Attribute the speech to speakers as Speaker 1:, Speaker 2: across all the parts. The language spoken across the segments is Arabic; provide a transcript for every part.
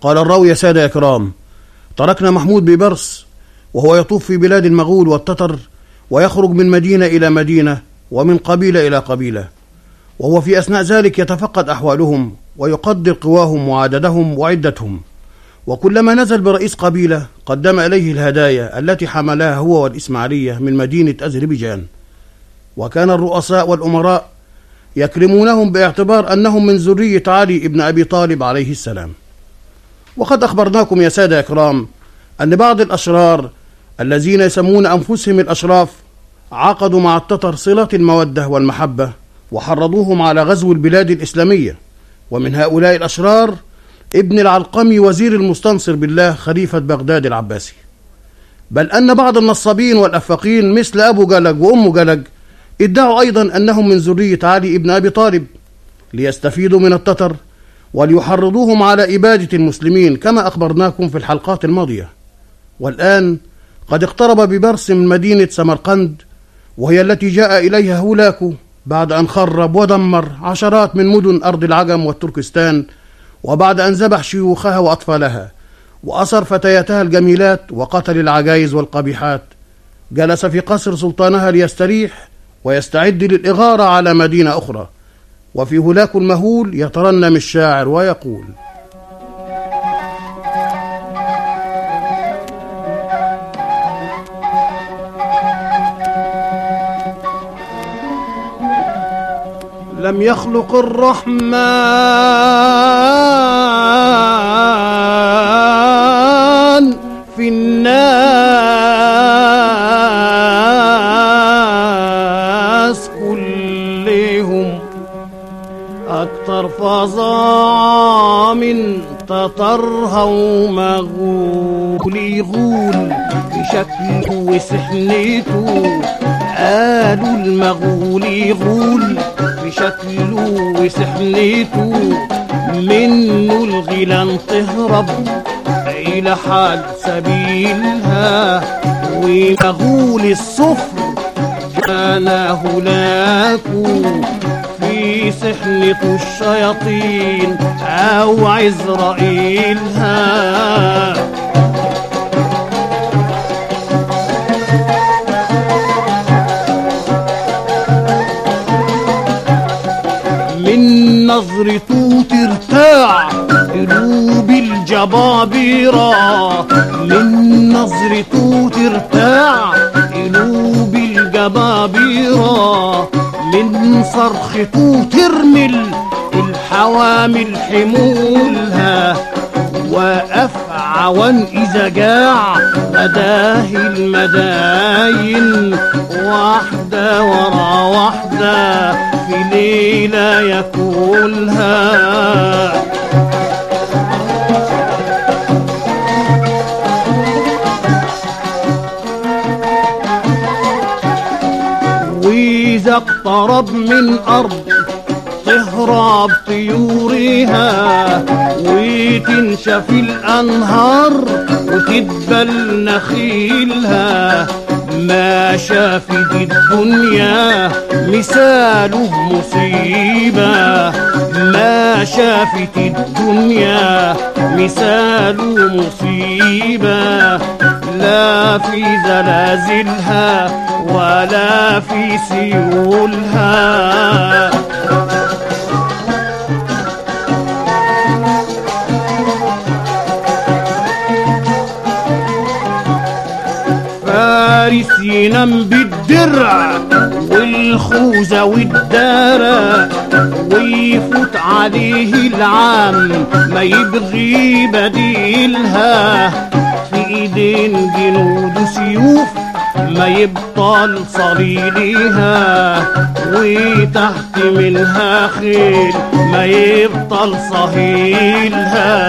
Speaker 1: قال الراوي: يا سادة يا كرام، تركنا محمود ببرص وهو يطوف في بلاد المغول والتتر، ويخرج من مدينة إلى مدينة ومن قبيلة إلى قبيلة، وهو في أثناء ذلك يتفقد أحوالهم ويقدر قواهم وعددهم وعدتهم، وكلما نزل برئيس قبيلة قدم إليه الهدايا التي حملها هو والإسماعيلية من مدينة أذربيجان. وكان الرؤساء والأمراء يكرمونهم باعتبار أنهم من ذرية علي ابن أبي طالب عليه السلام. وقد أخبرناكم يا سادة إكرام أن بعض الأشرار الذين يسمون أنفسهم الأشراف عقدوا مع التتر صلة المودة والمحبة، وحرضوهم على غزو البلاد الإسلامية. ومن هؤلاء الأشرار ابن العلقمي وزير المستنصر بالله خليفة بغداد العباسي. بل أن بعض النصابين والأفاقين مثل أبو جلج وأم جلج ادعوا أيضا أنهم من ذرية علي ابن أبي طالب ليستفيدوا من التتر وليحرضوهم على إبادة المسلمين كما أخبرناكم في الحلقات الماضية. والآن قد اقترب ببرص من مدينة سمرقند، وهي التي جاء إليها هولاكو بعد أن خرب ودمر عشرات من مدن أرض العجم والتركستان، وبعد أن ذبح شيوخها وأطفالها وأسر فتياتها الجميلات وقتل العجائز والقبيحات. جلس في قصر سلطانها ليستريح ويستعد للإغارة على مدينة أخرى. وفي هولاكو المهول يترنم الشاعر ويقول: لم يخلق الرحمن في الناس كلهم أكثر فظاعة من تطرها ومغول يغول بشكله وسحنته. قالوا المغول يغول بشكله وسحنته، منه الغيلان تهرب إلى حال سبيلها. ومغول الصفر جانا هولاكو في سحنة الشياطين أو عزرائيلها. من نظرته ترتاع قلوب الجبابرة، من نظرته ترتاع قلوب الجبابرة، من صرخته ترمل الحوامل حمولها. وأفعوان إذا جاع مداه المداين، واحدة ورا واحدة في ليلة ياكلها. وإذا اقترب من أرض تهرب طيورها، وتنشف الأنهار وتدبل نخيلها. ما شافت الدنيا مثاله مصيبة، ما شافت الدنيا مثاله مصيبة. لا في زلازلها ولا في سيولها. فارس ينام بالدرع والخوذة والدرع، ويفوت عليه العام ما يبغي بديلها. في ايدين جنود سيوف ما يبطل صليلها، وتحت منها خيل ما يبطل صهيلها.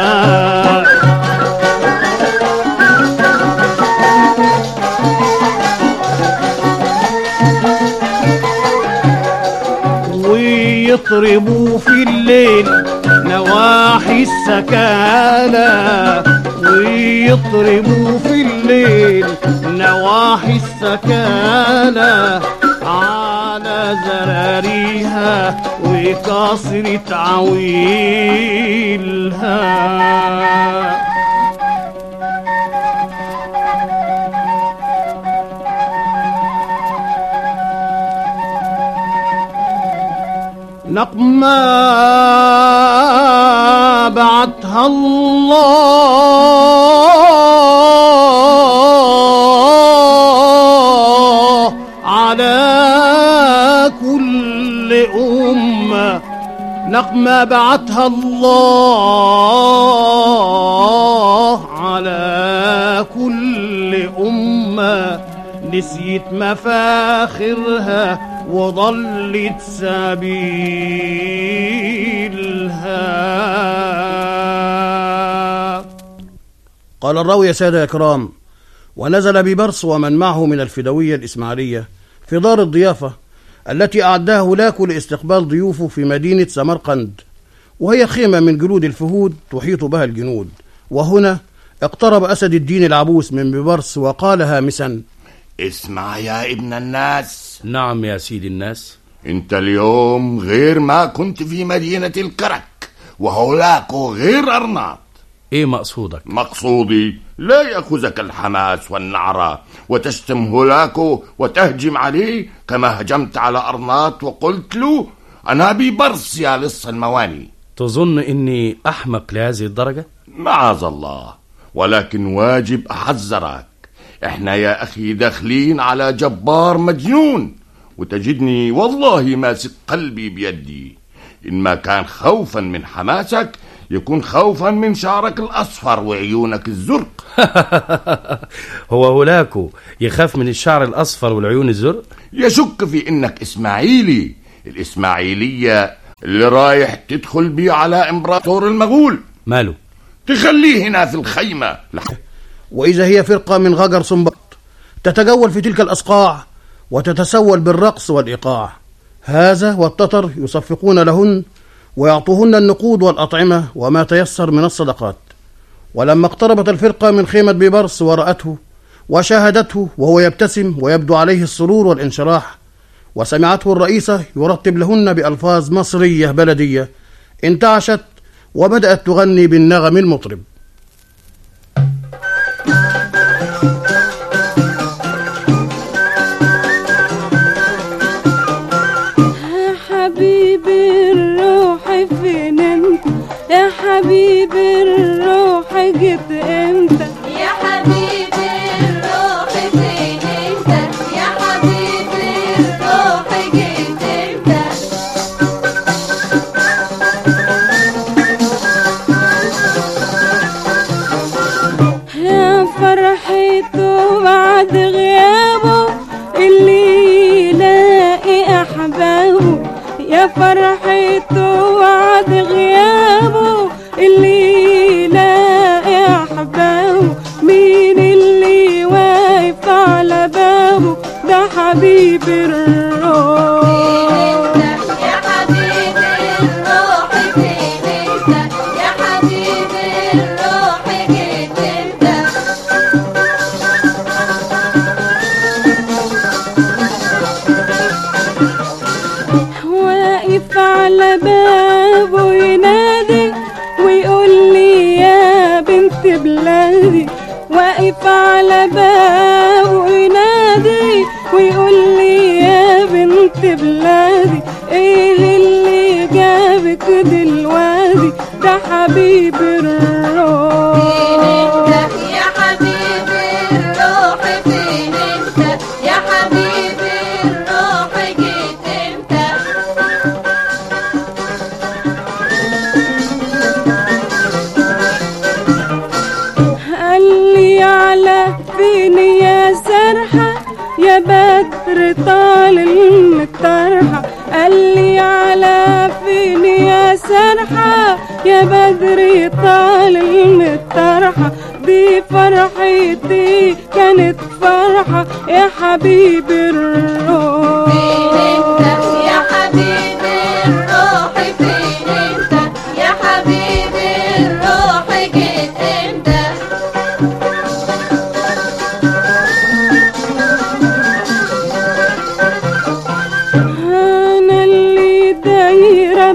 Speaker 1: ويطربوا في الليل نواحي السكالة، ويطربوا في الليل نواحي السكالة على زراريها بكثرة عويلها. نقمة بعتها الله على كل أمة، نقمة بعتها الله على كل أمة، نسيت مفاخرها وضلت سبيلها. قال الراوي: يا سادة الكرام، ونزل ببرص ومن معه من الفدوية الإسماعيلية في دار الضيافة التي أعدها هولاكو لاستقبال ضيوفه في مدينة سمرقند، وهي خيمة من جلود الفهود تحيط بها الجنود. وهنا اقترب أسد الدين العبوس من ببرص وقال هامسا:
Speaker 2: اسمع يا ابن الناس.
Speaker 3: نعم يا سيدي الناس.
Speaker 2: انت اليوم غير ما كنت في مدينة الكرك، وهولاكو غير أرناط.
Speaker 3: ايه مقصودك؟
Speaker 2: مقصودي لا يأخذك الحماس والنعرة وتشتم هولاكو وتهجم عليه كما هجمت على أرناط وقلت له أنا ببرص يا لص المواني.
Speaker 3: تظن إني أحمق لهذه الدرجة؟
Speaker 2: معاذ الله، ولكن واجب أحذرك. احنا يا أخي داخلين على جبار مجنون، وتجدني والله ماسك قلبي بيدي. إن ما كان خوفا من حماسك يكون خوفا من شعرك الأصفر وعيونك الزرق.
Speaker 3: هو هولاكو يخاف من الشعر الأصفر والعيون الزرق؟
Speaker 2: يشك في إنك إسماعيلي، الإسماعيلية اللي رايح تدخل بيه على إمبراطور المغول.
Speaker 3: ماله؟
Speaker 2: تخليه هنا في الخيمة.
Speaker 1: وإذا هي فرقة من غجر سنبط تتجول في تلك الأصقاع وتتسول بالرقص والإيقاع. هذا والتتر يصفقون لهن ويعطوهن النقود والأطعمة وما تيسر من الصدقات. ولما اقتربت الفرقة من خيمة ببرص ورأته وشاهدته وهو يبتسم ويبدو عليه السرور والانشراح، وسمعته الرئيسة يرتب لهن بألفاظ مصرية بلدية، انتعشت وبدأت تغني بالنغم المطرب.
Speaker 4: حبيبي الروح فين انت يا حبيبي الروح جيت امتى
Speaker 5: يا حبيبي الروح فين انت يا حبيبي الروح جيت امتى
Speaker 4: يا فرحته بعد غيابه اللي يلاقي احبابه يا فرحته بعد غيابه اللي يلاقي أحبابه مين اللي واقف على بابه ده حبيب الروح.
Speaker 5: يا حبيبي الروح فين انت يا حبيبي الروح جيت امتى
Speaker 4: واقف على بابه ينادي ويقول لي يا بنت بلادي واقف على بابه ينادي ويقول لي يا بنت بلادي ايه اللي جابك دلوقتي ده حبيب الروح.
Speaker 5: يا حبيبي الروح فين انت يا حبيبي الروح جيت امتى
Speaker 4: قال لي على فين يا سرحة يا بدر طال المطرحة قال لي على فين يا سرحة يا بدر طال المطرحة دي فرحتي كانت فرحة يا حبيب الروح.
Speaker 5: يا حبيبي الروح فين انت يا حبيبي الروح جيت امتى
Speaker 4: أنا اللي دايرة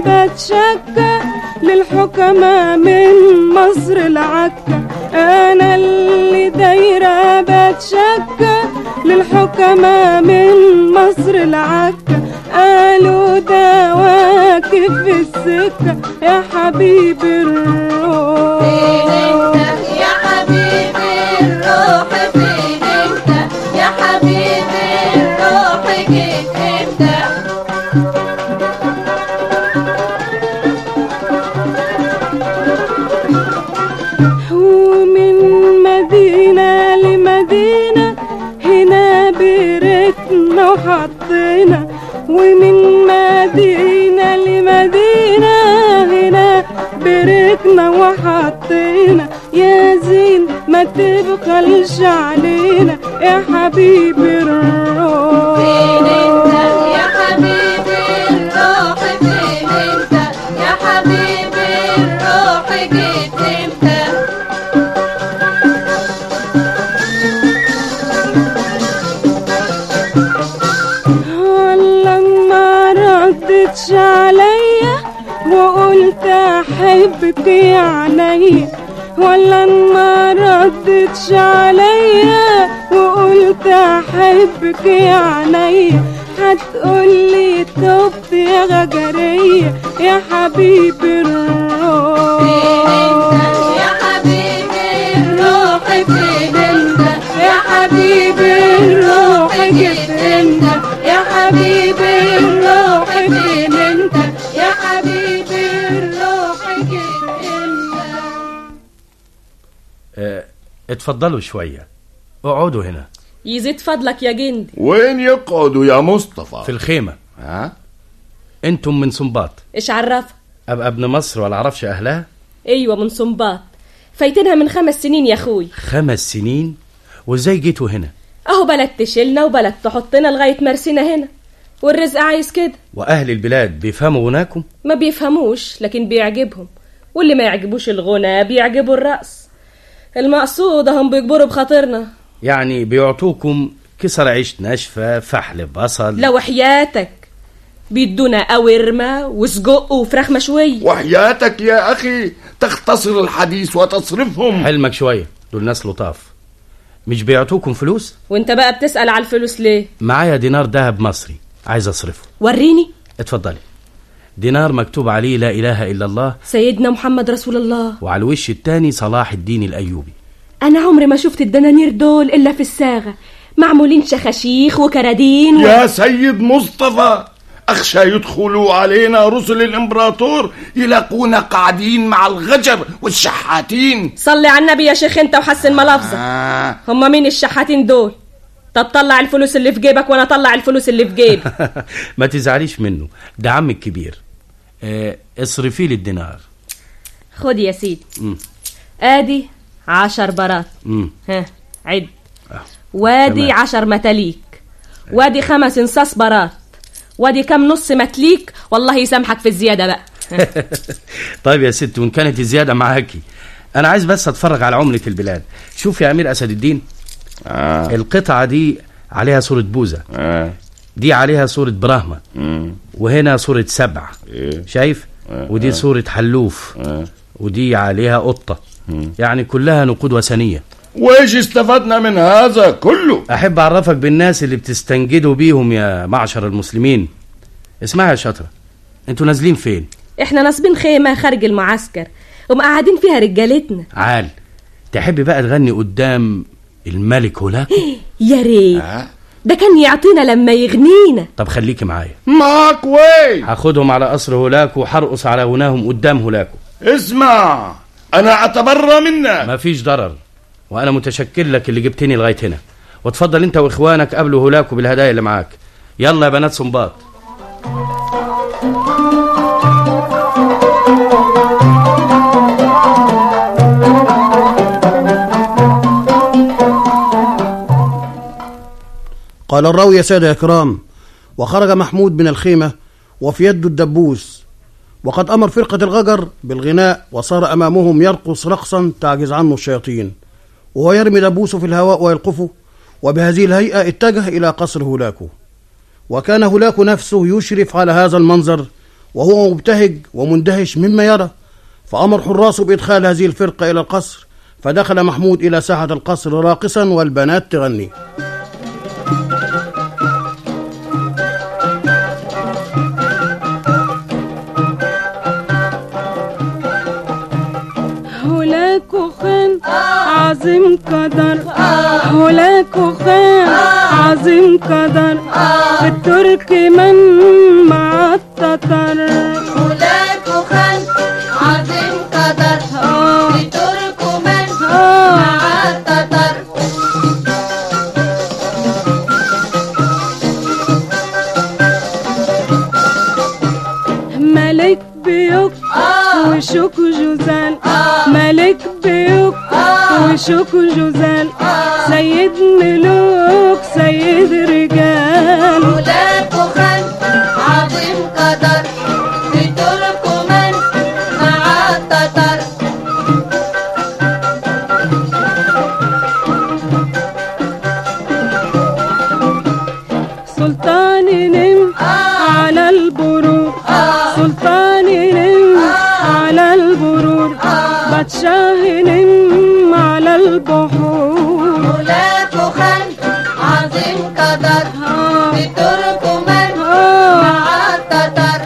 Speaker 4: شكة للحكماء من مصر العكة. أنا اللي دايرة بتشكى للحكماء من مصر العكة. قالوا ده واقف في السكة يا حبيبي الروح.
Speaker 5: فين انت يا حبيبي الروح؟ فين انت يا حبيبي الروح؟ جيت امتى؟
Speaker 4: ومن مدينة لمدينة هنا بيرتنا وحطينا. ومن مدينة لمدينة هنا بيرتنا وحطينا. يا زين ما تبخلش علينا يا حبيبي الروح.
Speaker 5: فين انت يا حبيبي الروح؟ فين انت يا حبيبي الروح؟ جيت امتى؟
Speaker 4: والله ما ردتش عليا وقلت احبك يا عينيا. ولا ما ردتش عليا وقلت احبك يا عينيا. هتقولي تبت يا غجرية يا حبيبي الروح.
Speaker 5: فين انت يا حبيبي الروح؟ فين انت يا حبيبي الروح؟ جيت امتى يا حبيبي الروح؟ فين انت يا حبيبي الروح؟ جيت امتى؟
Speaker 3: اتفضلوا شوية، اقعدوا هنا
Speaker 6: يزيد فضلك يا جندي.
Speaker 2: وين يقعدوا يا مصطفى؟
Speaker 3: في الخيمة.
Speaker 2: ها؟
Speaker 3: انتم من سنباط؟
Speaker 6: ايش عرفك؟
Speaker 3: ابقى ابن مصر ولا اعرفش اهلها؟
Speaker 6: ايوه من سنباط، فايتينها من 5 سنين يا اخوي.
Speaker 3: 5 سنين؟ وازاي جيتوا هنا؟
Speaker 6: اهو بلد تشيلنا وبلد تحطنا لغايه مرسينا هنا، والرزق عايز كده.
Speaker 3: واهل البلاد بيفهموا غناكم؟
Speaker 6: ما بيفهموش لكن بيعجبهم، واللي ما يعجبوش الغنى بيعجبوا الرقص. المقصود هم بيجبروا بخاطرنا.
Speaker 3: يعني بيعطوكم كسر عيش ناشفة، فحل بصل؟
Speaker 6: لو حياتك بيدونا قورمة وسجق وفراخ مشوية.
Speaker 2: وحياتك يا أخي تختصر الحديث وتصرفهم.
Speaker 3: حلمك شوية، دول ناس لطاف. مش بيعطوكم فلوس؟
Speaker 6: وانت بقى بتسأل على الفلوس ليه؟
Speaker 3: معايا دينار دهب مصري عايز اصرفه.
Speaker 6: وريني.
Speaker 3: اتفضلي. دينار مكتوب عليه لا إله إلا الله
Speaker 6: سيدنا محمد رسول الله،
Speaker 3: وعلى الوش التاني صلاح الدين الأيوبي.
Speaker 6: أنا عمري ما شفت الدنانير دول إلا في الساغة، معمولين شخاشيخ وكرادين
Speaker 2: يا سيد مصطفى، أخشى يدخلوا علينا رسل الإمبراطور يلاقونا قاعدين مع الغجر والشحاتين.
Speaker 6: صلي على النبي يا شيخ انت وحسن ملافظك. هم مين الشحاتين دول؟ طب طلع الفلوس اللي في جيبك وانا اطلع الفلوس اللي في جيبي.
Speaker 3: ما تزعليش منه، ده عم الكبير. اصرفي لي الدينار.
Speaker 6: خد يا سيدي. ادي 10 برات. ها عد. وادي 10 متاليك، وادي 5 انصاص برات، وادي كم نص متليك، والله يسامحك في الزيادة بقى.
Speaker 3: طيب يا ست، وان كانت الزيادة معاكي انا عايز بس اتفرج على عملة البلاد. شوف يا امير اسد الدين، القطعة دي عليها صورة بوزة، دي عليها صورة براهمة، وهنا صورة 7. شايف؟ ودي صورة حلوف، ودي عليها قطة. يعني كلها نقود وثنية.
Speaker 2: وايش استفدنا من هذا كله؟
Speaker 3: احب اعرفك بالناس اللي بتستنجدوا بيهم يا معشر المسلمين. اسمعوا يا شاطرة، انتوا نازلين فين؟
Speaker 6: احنا ناصبين خيمة خارج المعسكر ومقعدين فيها رجالتنا.
Speaker 3: عال، تحبي بقى تغني قدام الملك هولاكو؟
Speaker 6: يا ريت، ده كان يعطينا لما يغنينا.
Speaker 3: طب خليكي معايا.
Speaker 2: معك وين؟
Speaker 3: هاخدهم على قصر هولاكو وحرقص على غناهم قدام هولاكو.
Speaker 2: اسمع، انا اتبرى منك.
Speaker 3: مفيش ضرر، وانا متشكر لك اللي جبتني لغايه هنا. واتفضل انت واخوانك قابلوا هولاكو بالهدايا اللي معاك. يلا يا بنات سنباط.
Speaker 1: قال الراوي: يا سادة إكرام، وخرج محمود من الخيمة وفي يده الدبوس، وقد أمر فرقة الغجر بالغناء، وصار أمامهم يرقص رقصا تعجز عنه الشياطين، وهو يرمي دبوسه في الهواء ويلقفه. وبهذه الهيئة اتجه إلى قصر هولاكو، وكان هولاكو نفسه يشرف على هذا المنظر وهو مبتهج ومندهش مما يرى، فأمر حراسه بإدخال هذه الفرقة إلى القصر، فدخل محمود إلى ساحة القصر راقصا والبنات تغني.
Speaker 4: هولاك وخان عظيم قدر، هولاك وخان عظيم قدر، في الترك من مع التتر.
Speaker 5: هولاك وخان عظيم قدر، في ترك من مع التتر.
Speaker 4: ملك بيوك وشوك جوزان، ملك بيوك وشوك جوزان، سيد ملوك سيد رجال.
Speaker 5: هولاك وخان عظيم قدر، في ترك من مع التتر.
Speaker 4: سلطان نم على البرور، سلطان نم على البرور، بادشاه نم على البحور.
Speaker 5: هولاك وخان عظيم قدر، في ترك من مع التتر.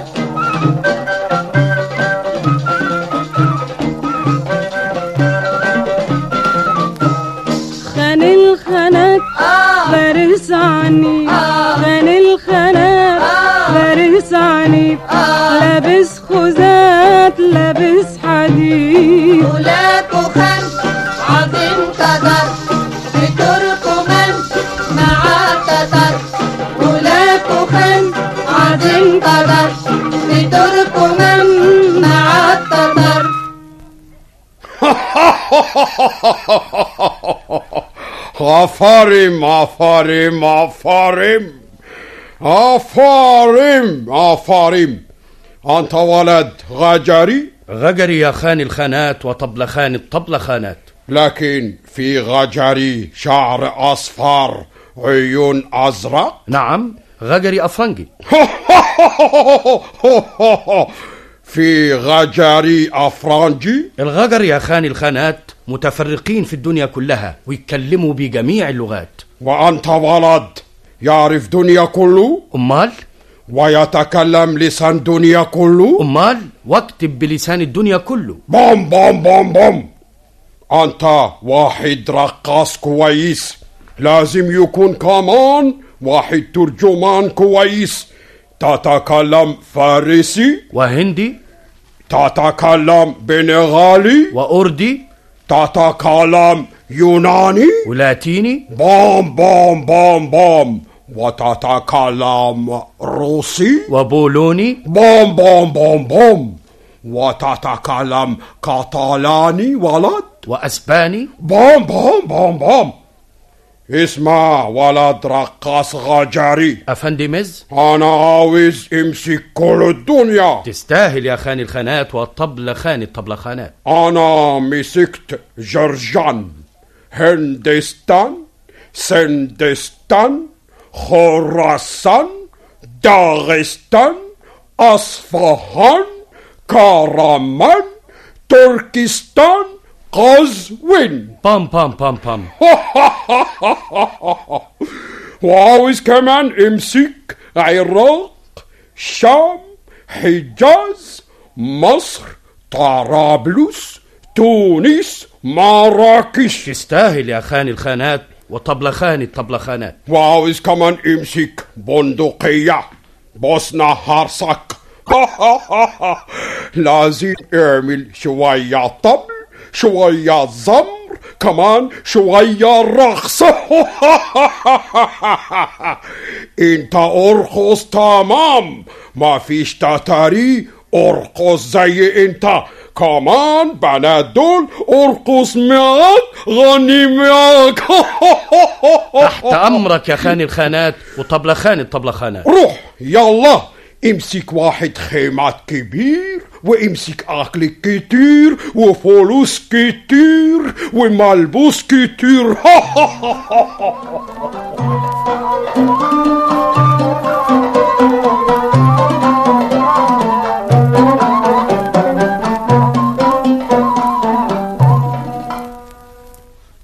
Speaker 4: خان الخانات فارس عنيف، خان الخانات فارس عنيف، لابس خوذات لابس حديد.
Speaker 5: هولاك وخان عظيم قدر، في ترك من مع التتر. هولاك وخان عظيم قدر، في ترك من مع التتر.
Speaker 7: عفارم عفارم عفارم عفارم عفارم. أنت ولد غجري؟
Speaker 3: غجري يا خان الخانات وطبلخان الطبلخانات.
Speaker 7: لكن في غجري شعر أصفر عيون أزرق؟
Speaker 3: نعم، غجري أفرنجي.
Speaker 7: في غجري أفرنجي؟
Speaker 3: الغجر يا خان الخانات متفرقين في الدنيا كلها ويتكلموا بجميع اللغات.
Speaker 7: وأنت ولد يعرف دنيا كله؟
Speaker 3: أمال؟
Speaker 7: ويتكلم لسان دنيا كله؟
Speaker 3: أمال؟ واكتب بلسان الدنيا كله.
Speaker 7: بوم بوم بوم بوم. أنت واحد رقاص كويس، لازم يكون كمان واحد ترجمان كويس. تتكلم فارسي
Speaker 3: وهندي
Speaker 7: تتكلم بنغالي
Speaker 3: وأردي
Speaker 7: تتكلم يوناني
Speaker 3: ولاتيني
Speaker 7: بوم بوم بوم بوم. وتتكلم روسي
Speaker 3: وبولوني
Speaker 7: بوم بوم بوم بوم. وتتكلم كاتالاني ولد
Speaker 3: وأسباني
Speaker 7: بوم بوم بوم بوم. اسمع ولد رقاص غجري،
Speaker 3: أفندي مز،
Speaker 7: أنا عاوز امسك كل الدنيا.
Speaker 3: تستاهل يا خان الخانات والطبلخان الطبلخانات.
Speaker 7: أنا مسكت جرجان، هندستان، سندستان، خراسان، داغستان، أصفهان، كرمان، تركستان، قزوين.
Speaker 3: بام بام بام بام.
Speaker 7: وعاوز كمان امسك عراق، شام، حجاز، مصر، طرابلس، تونس، مراكش.
Speaker 3: تستاهل يا خان الخانات وطبلخان الطبلخانات.
Speaker 7: وعاوز كمان امسك بندقية، بوسنا هرسك. لازم اعمل شوية طبل، شوية زمر، كمان شوية رقص. انت ارقص تمام، ما فيش تتاري، ارقص زي انت. كمان بنات دول ارقص معاك، غني معاك.
Speaker 3: تحت أمرك يا خان الخانات وطبلخان الطبلخانات.
Speaker 7: روح يلا امسك واحد خيمات كبير، وامسك اكل كتير، وفلوس كتير، وملبوس كتير.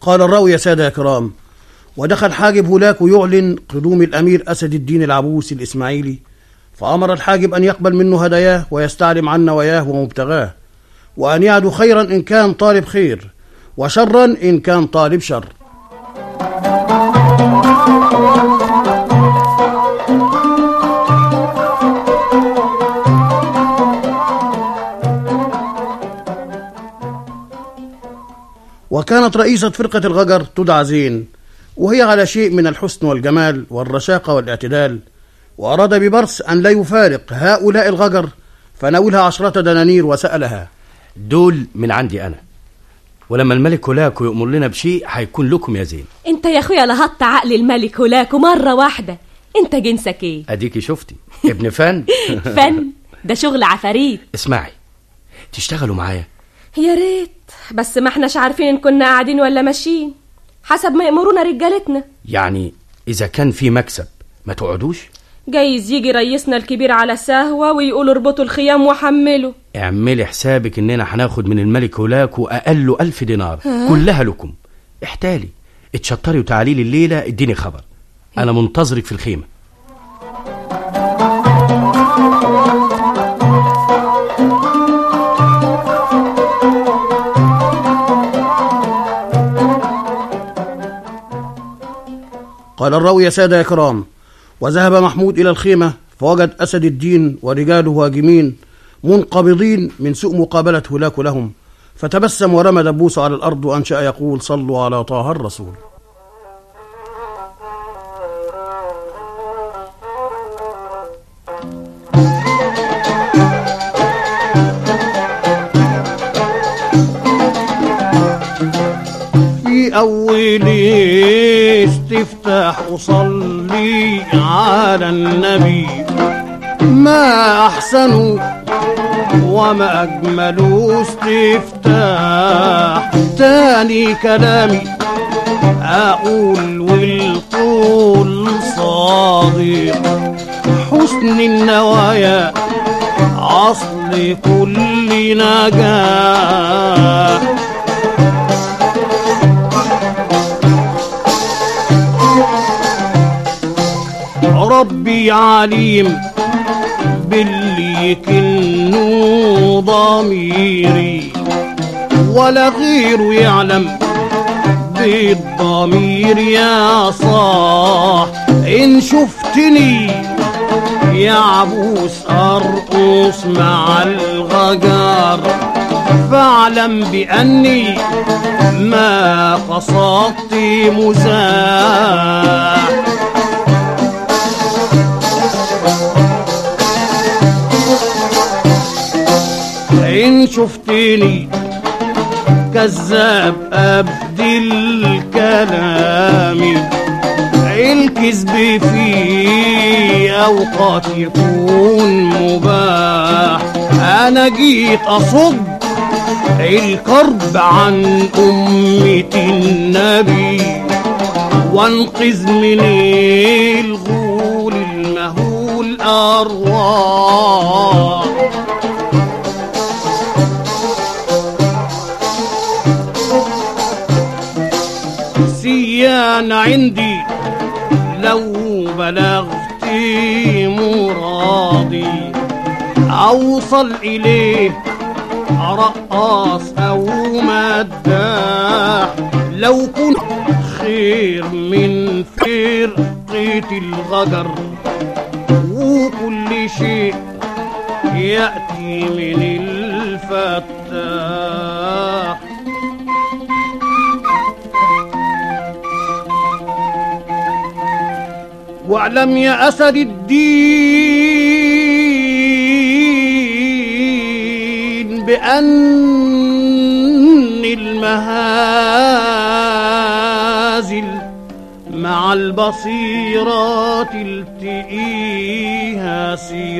Speaker 1: قال الراوي يا سادة يا كرام: ودخل حاجب هولاك يعلن قدوم الأمير أسد الدين العبوس الإسماعيلي، فأمر الحاجب أن يقبل منه هداياه ويستعلم عن نواياه ومبتغاه، وأن يعدو خيرا إن كان طالب خير، وشرا إن كان طالب شر. وكانت رئيسة فرقة الغجر تدعى زين، وهي على شيء من الحسن والجمال والرشاقة والاعتدال، وأراد ببرس أن لا يفارق هؤلاء الغجر، فناولها 10 دنانير وسألها:
Speaker 3: دول من عندي أنا، ولما الملك هولاكو يؤمر لنا بشيء هيكون لكم يا زين.
Speaker 6: انت يا اخويا لهطت عقل الملك هولاكو مرة واحدة. انت جنسك ايه؟
Speaker 3: أديكي شفتي ابن فن.
Speaker 6: فن ده شغل عفاريت.
Speaker 3: اسمعي، تشتغلوا معايا؟
Speaker 6: يا ريت، بس ما احناش عارفين ان كنا قاعدين ولا ماشيين، حسب ما يأمرونا رجالتنا.
Speaker 3: يعني إذا كان في مكسب ما تقعدوش؟
Speaker 6: جايز يجي رئيسنا الكبير على سهوة ويقولوا اربطوا الخيام وحملوا.
Speaker 3: اعملي حسابك اننا هناخد من الملك هولاكو أقل 1000 دينار كلها لكم. احتالي اتشطري وتعالي لي الليلة اديني خبر، أنا منتظرك في الخيمة.
Speaker 1: قال الراوي يا سادة يا كرام: وذهب محمود إلى الخيمة فوجد أسد الدين ورجاله هاجمين منقبضين من سوء مقابلة هولاكو لهم، فتبسم ورمى دبوسه على الأرض وأنشأ يقول: صلوا على طه الرسول. في أول استفتاح أصلي على النبي، ما أحسن وما أجمل استفتاح. تاني كلامي أقول والقول صادق، حسن النوايا أصل كل نجاح. ربي عليم باللي كنو ضميري، ولا غيره يعلم بالضمير يا صاح. إن شفتني يا عبوس أرقص مع الغجر، فاعلم بأني ما قصدت مزاح. إن شفتني كذاب أبدل كلامي، الكذب في أوقات يكون مباح. أنا جيت أصد الكرب عن أمة النبي، وانقذ من الغول المهول أرواح. سيان عندي لو بلغت مرادي، أوصل إليه رقاص أو مداح. لو كنت خير من فرقة الغجر، وكل شيء يأتي من الفتاح. واعلم يا أسد الدين بأن المهازل مع البصيرات التقيها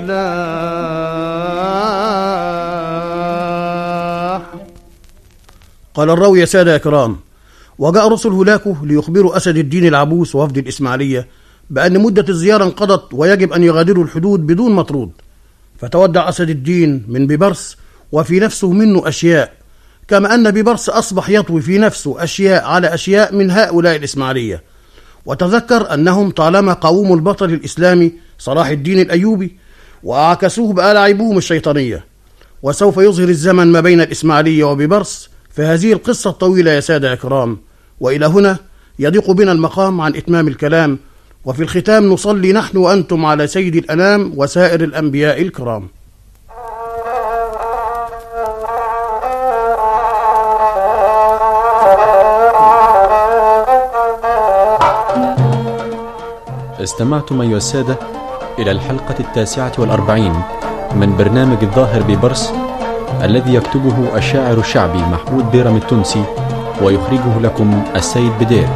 Speaker 1: سلاح. قال الراوي يا سادة يا كرام: وجاء رسل هولاكو ليخبروا أسد الدين العبوس وفد الإسماعيلية بأن مدة الزيارة انقضت ويجب أن يغادروا الحدود بدون مطرود. فتودع أسد الدين من ببرس وفي نفسه منه أشياء كما أن ببرس أصبح يطوي في نفسه أشياء على أشياء من هؤلاء الإسماعيلية. وتذكر أنهم طالما قاوموا البطل الإسلامي صلاح الدين الأيوبي وأعكسوه بألاعيبهم الشيطانية. وسوف يظهر الزمن ما بين الإسماعيلية وببرس في هذه القصة الطويلة يا سادة إكرام. وإلى هنا يضيق بنا المقام عن إتمام الكلام، وفي الختام نصلي نحن وأنتم على سيد الأنام وسائر الأنبياء الكرام.
Speaker 8: استمعتم أيها السادة إلى الحلقة 49 من برنامج الظاهر ببرس، الذي يكتبه الشاعر الشعبي محمود بيرم التونسي ويخرجه لكم السيد بدير.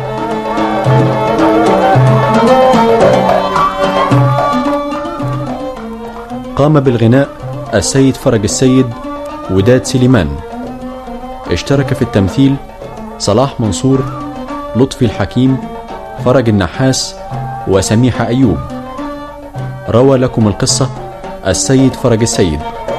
Speaker 8: قام بالغناء السيد فرج السيد وداد سليمان. اشترك في التمثيل صلاح منصور، لطفي الحكيم، فرج النحاس، وسميحة أيوب. روى لكم القصة السيد فرج السيد.